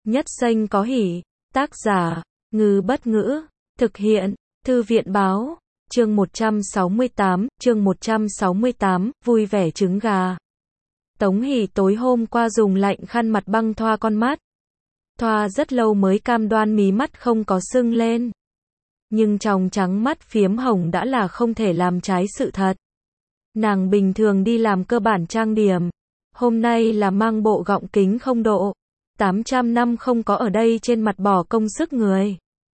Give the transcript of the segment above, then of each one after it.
Nhất Xanh có hỉ. Tác giả, Ngư Bất Ngữ. Thực hiện, Thư viện Báo. Chương 168, vui vẻ trứng gà. Tống Hỷ tối hôm qua dùng lạnh khăn mặt băng thoa con mắt. Thoa rất lâu mới cam đoan mí mắt không có sưng lên. Nhưng tròng trắng mắt phiếm hồng đã là không thể làm trái sự thật. Nàng bình thường đi làm cơ bản trang điểm. Hôm nay là mang bộ gọng kính không độ. 800 năm không có ở đây trên mặt bỏ công sức người.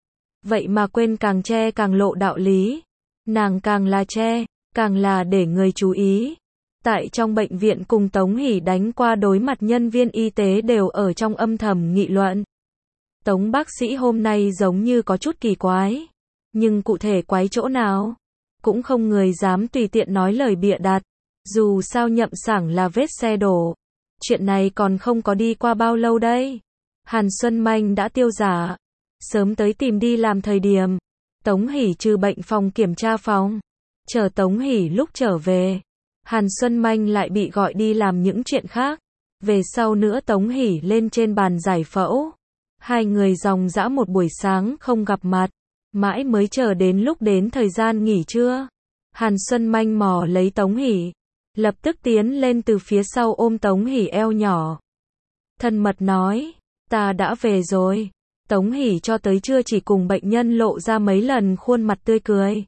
Vậy mà quên càng che càng lộ đạo lý. Nàng càng là che, càng là để người chú ý. Tại trong bệnh viện cùng Tống Hỷ đánh qua đối mặt nhân viên y tế đều ở trong âm thầm nghị luận. Tống bác sĩ hôm nay giống như có chút kỳ quái. Nhưng cụ thể quái chỗ nào? Cũng không người dám tùy tiện nói lời bịa đặt. Dù sao nhậm sảng là vết xe đổ. Chuyện này còn không có đi qua bao lâu đây. Hàn Xuân Manh đã tiêu giả. Sớm tới tìm đi làm thời điểm. Tống Hỷ trừ bệnh phòng kiểm tra phòng. Chờ Tống Hỷ lúc trở về. Hàn Xuân Manh lại bị gọi đi làm những chuyện khác. Về sau nữa Tống Hỷ lên trên bàn giải phẫu. Hai người dòng dã một buổi sáng không gặp mặt. Mãi mới chờ đến lúc đến thời gian nghỉ trưa. Hàn Xuân Manh mò lấy Tống Hỷ. Lập tức tiến lên từ phía sau ôm Tống Hỷ eo nhỏ. Thân mật nói, ta đã về rồi. Tống Hỷ cho tới trưa chỉ cùng bệnh nhân lộ ra mấy lần khuôn mặt tươi cười.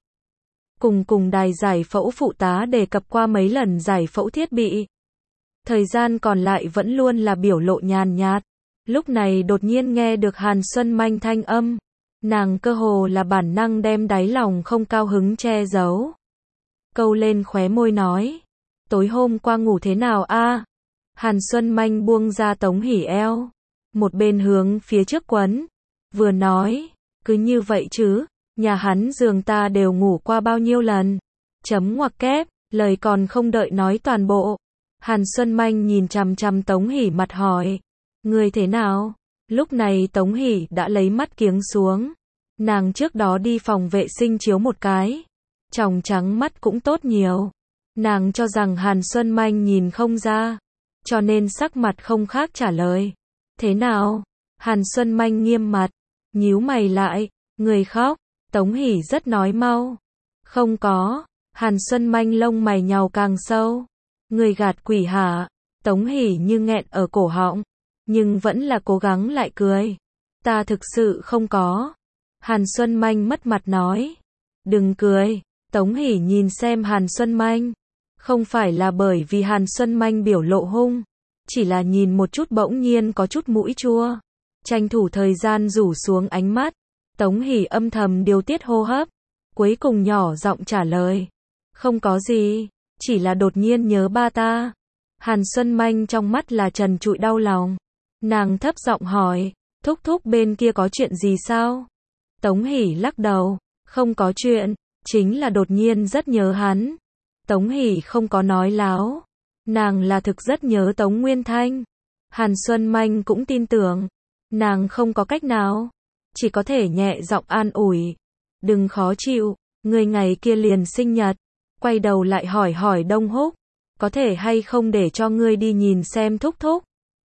Cùng đài giải phẫu phụ tá đề cập qua mấy lần giải phẫu thiết bị. Thời gian còn lại vẫn luôn là biểu lộ nhàn nhạt. Lúc này đột nhiên nghe được Hàn Xuân Manh thanh âm. Nàng cơ hồ là bản năng đem đáy lòng không cao hứng che giấu. Câu lên khóe môi nói. Tối hôm qua ngủ thế nào a? Hàn Xuân Manh buông ra Tống Hỷ eo. Một bên hướng phía trước quấn. Vừa nói. Cứ như vậy chứ. Nhà hắn giường ta đều ngủ qua bao nhiêu lần. Chấm ngoặc kép. Lời còn không đợi nói toàn bộ. Hàn Xuân Manh nhìn chằm chằm Tống Hỷ mặt hỏi. Người thế nào? Lúc này Tống Hỷ đã lấy mắt kiếng xuống. Nàng trước đó đi phòng vệ sinh chiếu một cái. Tròng trắng mắt cũng tốt nhiều. Nàng cho rằng Hàn Xuân Manh nhìn không ra. Cho nên sắc mặt không khác trả lời. Thế nào? Hàn Xuân Manh nghiêm mặt. Nhíu mày lại. Người khóc. Tống Hỷ rất nói mau. Không có. Hàn Xuân Manh lông mày nhàu càng sâu. Người gạt quỷ hả? Tống Hỷ như nghẹn ở cổ họng. Nhưng vẫn là cố gắng lại cười. Ta thực sự không có. Hàn Xuân Manh mất mặt nói. Đừng cười. Tống Hỷ nhìn xem Hàn Xuân Manh. Không phải là bởi vì Hàn Xuân Manh biểu lộ hung. Chỉ là nhìn một chút bỗng nhiên có chút mũi chua. Tranh thủ thời gian rủ xuống ánh mắt. Tống Hỷ âm thầm điều tiết hô hấp. Cuối cùng nhỏ giọng trả lời. Không có gì. Chỉ là đột nhiên nhớ ba ta. Hàn Xuân Manh trong mắt là trần trụi đau lòng. Nàng thấp giọng hỏi. Thúc thúc bên kia có chuyện gì sao? Tống Hỷ lắc đầu. Không có chuyện. Chính là đột nhiên rất nhớ hắn. Tống Hỷ không có nói láo. Nàng là thực rất nhớ Tống Nguyên Thanh. Hàn Xuân Manh cũng tin tưởng. Nàng không có cách nào. Chỉ có thể nhẹ giọng an ủi. Đừng khó chịu. Người ngày kia liền sinh nhật. Quay đầu lại hỏi Đông Húc. Có thể hay không để cho ngươi đi nhìn xem thúc thúc.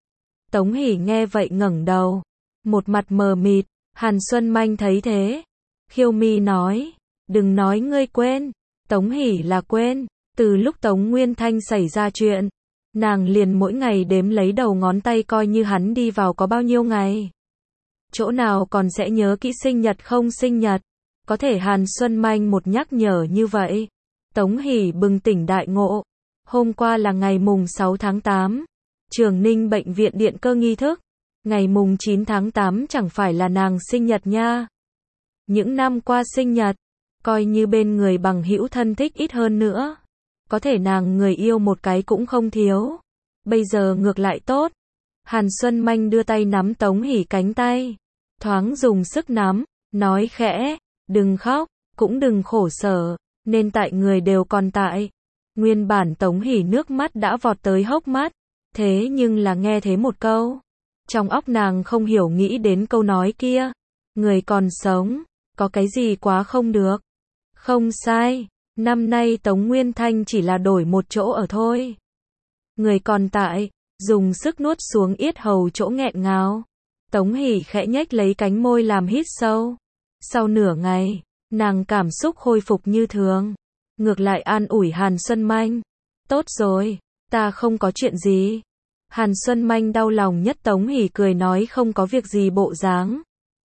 Tống Hỷ nghe vậy ngẩng đầu. Một mặt mờ mịt. Hàn Xuân Manh thấy thế. Khiêu mi nói. Đừng nói ngươi quên. Tống Hỷ là quên. Từ lúc Tống Nguyên Thanh xảy ra chuyện. Nàng liền mỗi ngày đếm lấy đầu ngón tay coi như hắn đi vào có bao nhiêu ngày. Chỗ nào còn sẽ nhớ kỹ sinh nhật không sinh nhật. Có thể Hàn Xuân Manh một nhắc nhở như vậy. Tống Hỷ bừng tỉnh đại ngộ. Hôm qua là ngày mùng 6 tháng 8. Trường Ninh bệnh viện điện cơ nghi thức. Ngày mùng 9 tháng 8 chẳng phải là nàng sinh nhật nha. Những năm qua sinh nhật. Coi như bên người bằng hữu thân thích ít hơn nữa. Có thể nàng người yêu một cái cũng không thiếu. Bây giờ ngược lại tốt. Hàn Xuân Manh đưa tay nắm Tống Hỷ cánh tay. Thoáng dùng sức nắm. Nói khẽ. Đừng khóc. Cũng đừng khổ sở. Nên tại người đều còn tại. Nguyên bản Tống Hỷ nước mắt đã vọt tới hốc mắt. Thế nhưng là nghe thế một câu. Trong óc nàng không hiểu nghĩ đến câu nói kia. Người còn sống. Có cái gì quá không được. Không sai. Năm nay Tống Nguyên Thanh chỉ là đổi một chỗ ở thôi. Người còn tại. Dùng sức nuốt xuống yết hầu chỗ nghẹn ngào. Tống Hỷ khẽ nhếch lấy cánh môi làm hít sâu. Sau nửa ngày, nàng cảm xúc khôi phục như thường. Ngược lại an ủi Hàn Xuân Manh. Tốt rồi, ta không có chuyện gì. Hàn Xuân Manh đau lòng nhất Tống Hỷ cười nói không có việc gì bộ dáng.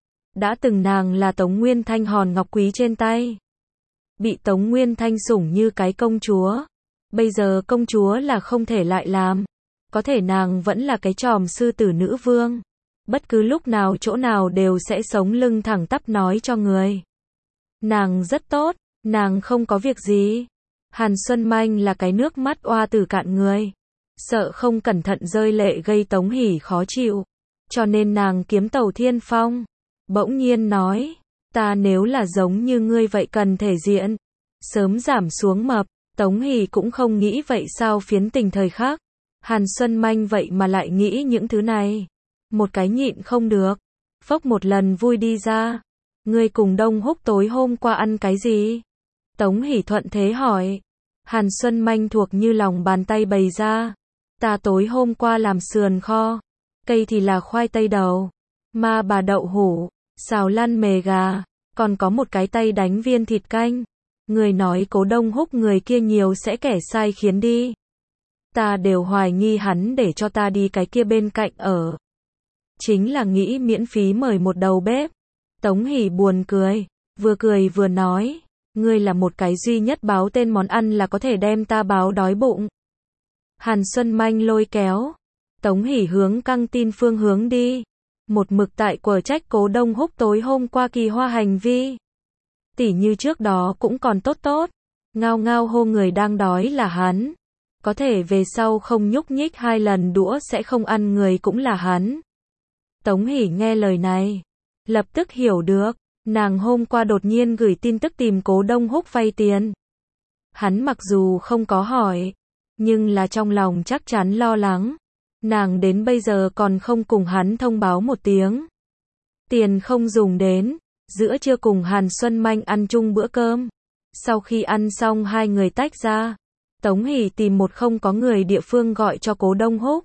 Đã từng nàng là Tống Nguyên Thanh hòn ngọc quý trên tay. Bị Tống Nguyên Thanh sủng như cái công chúa. Bây giờ công chúa là không thể lại làm. Có thể nàng vẫn là cái tròm sư tử nữ vương. Bất cứ lúc nào chỗ nào đều sẽ sống lưng thẳng tắp nói cho người. Nàng rất tốt, nàng không có việc gì. Hàn Xuân Manh là cái nước mắt oa tử cạn người. Sợ không cẩn thận rơi lệ gây Tống Hỷ khó chịu. Cho nên nàng kiếm tàu Thiên Phong. Bỗng nhiên nói, ta nếu là giống như ngươi vậy cần thể diện. Sớm giảm xuống mập, Tống Hỷ cũng không nghĩ vậy sao phiến tình thời khác. Hàn Xuân Manh vậy mà lại nghĩ những thứ này. Một cái nhịn không được. Phốc một lần vui đi ra. Ngươi cùng Đông Húc tối hôm qua ăn cái gì? Tống Hỷ thuận thế hỏi. Hàn Xuân Manh thuộc như lòng bàn tay bày ra. Ta tối hôm qua làm sườn kho. Cây thì là khoai tây đầu. Ma bà đậu hũ. Xào lăn mề gà. Còn có một cái tay đánh viên thịt canh. Người nói Cố Đông Húc người kia nhiều sẽ kẻ sai khiến đi. Ta đều hoài nghi hắn để cho ta đi cái kia bên cạnh ở. Chính là nghĩ miễn phí mời một đầu bếp. Tống Hỷ buồn cười vừa nói. Ngươi là một cái duy nhất báo tên món ăn là có thể đem ta báo đói bụng. Hàn Xuân Manh lôi kéo. Tống Hỷ hướng căng tin phương hướng đi. Một mực tại quở trách Cố Đông Húc tối hôm qua kỳ hoa hành vi. Tỉ như trước đó cũng còn tốt. Ngao ngao hô người đang đói là hắn. Có thể về sau không nhúc nhích 2 lần đũa sẽ không ăn người cũng là hắn. Tống Hỷ nghe lời này. Lập tức hiểu được. Nàng hôm qua đột nhiên gửi tin tức tìm Cố Đông Húc vay tiền. Hắn mặc dù không có hỏi. Nhưng là trong lòng chắc chắn lo lắng. Nàng đến bây giờ còn không cùng hắn thông báo một tiếng. Tiền không dùng đến. Giữa trưa cùng Hàn Xuân Manh ăn chung bữa cơm. Sau khi ăn xong hai người tách ra. Tống Hỷ tìm một không có người địa phương gọi cho Cố Đông Húc.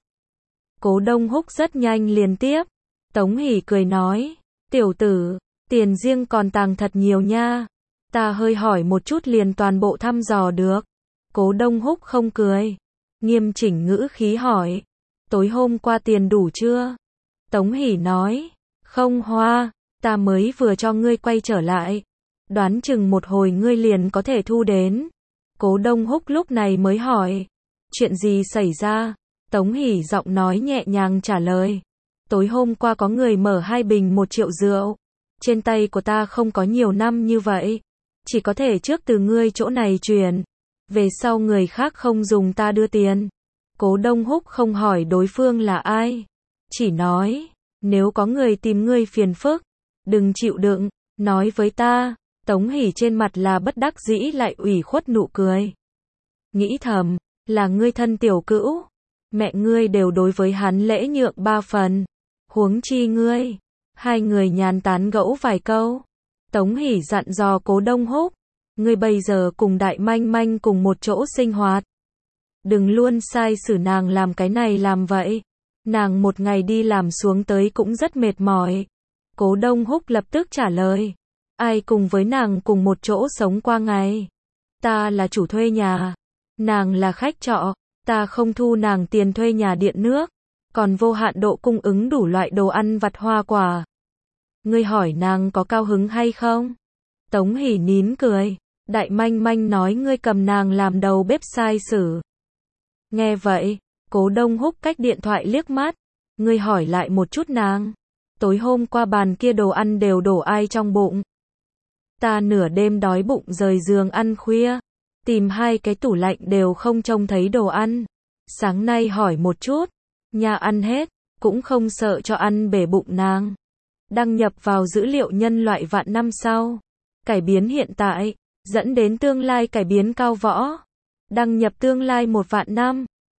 Cố Đông Húc rất nhanh liền tiếp. Tống Hỷ cười nói. Tiểu tử, tiền riêng còn tàng thật nhiều nha. Ta hơi hỏi một chút liền toàn bộ thăm dò được. Cố Đông Húc không cười. Nghiêm chỉnh ngữ khí hỏi. Tối hôm qua tiền đủ chưa? Tống Hỷ nói. Không hoa, ta mới vừa cho ngươi quay trở lại. Đoán chừng một hồi ngươi liền có thể thu đến. Cố Đông Húc lúc này mới hỏi. Chuyện gì xảy ra? Tống Hỷ giọng nói nhẹ nhàng trả lời. Tối hôm qua có người mở 2 bình 1 triệu rượu. Trên tay của ta không có nhiều năm như vậy. Chỉ có thể trước từ ngươi chỗ này chuyển. Về sau người khác không dùng ta đưa tiền. Cố Đông Húc không hỏi đối phương là ai. Chỉ nói. Nếu có người tìm ngươi phiền phức. Đừng chịu đựng. Nói với ta. Tống Hỷ trên mặt là bất đắc dĩ lại ủy khuất nụ cười. Nghĩ thầm. Là ngươi thân tiểu cữu. Mẹ ngươi đều đối với hắn lễ nhượng 3 phần. Huống chi ngươi. Hai người nhàn tán gẫu vài câu. Tống Hỷ dặn dò Cố Đông Húc. Ngươi bây giờ cùng Đại Manh Manh cùng một chỗ sinh hoạt. Đừng luôn sai xử nàng làm cái này làm vậy. Nàng một ngày đi làm xuống tới cũng rất mệt mỏi. Cố Đông Húc lập tức trả lời. Ai cùng với nàng cùng một chỗ sống qua ngày. Ta là chủ thuê nhà. Nàng là khách trọ. Ta không thu nàng tiền thuê nhà điện nước. Còn vô hạn độ cung ứng đủ loại đồ ăn vặt hoa quả. Ngươi hỏi nàng có cao hứng hay không? Tống Hỷ nín cười. Đại Manh Manh nói ngươi cầm nàng làm đầu bếp sai xử. Nghe vậy, Cố Đông Húc cách điện thoại liếc mắt. Ngươi hỏi lại một chút nàng. Tối hôm qua bàn kia đồ ăn đều đổ ai trong bụng? Ta nửa đêm đói bụng rời giường ăn khuya. Tìm 2 cái tủ lạnh đều không trông thấy đồ ăn. Sáng nay hỏi một chút. Nhà ăn hết. Cũng không sợ cho ăn bể bụng nàng. Đăng nhập vào dữ liệu nhân loại vạn năm sau. Cải biến hiện tại. Dẫn đến tương lai cải biến cao võ. Đăng nhập tương lai 1 vạn năm.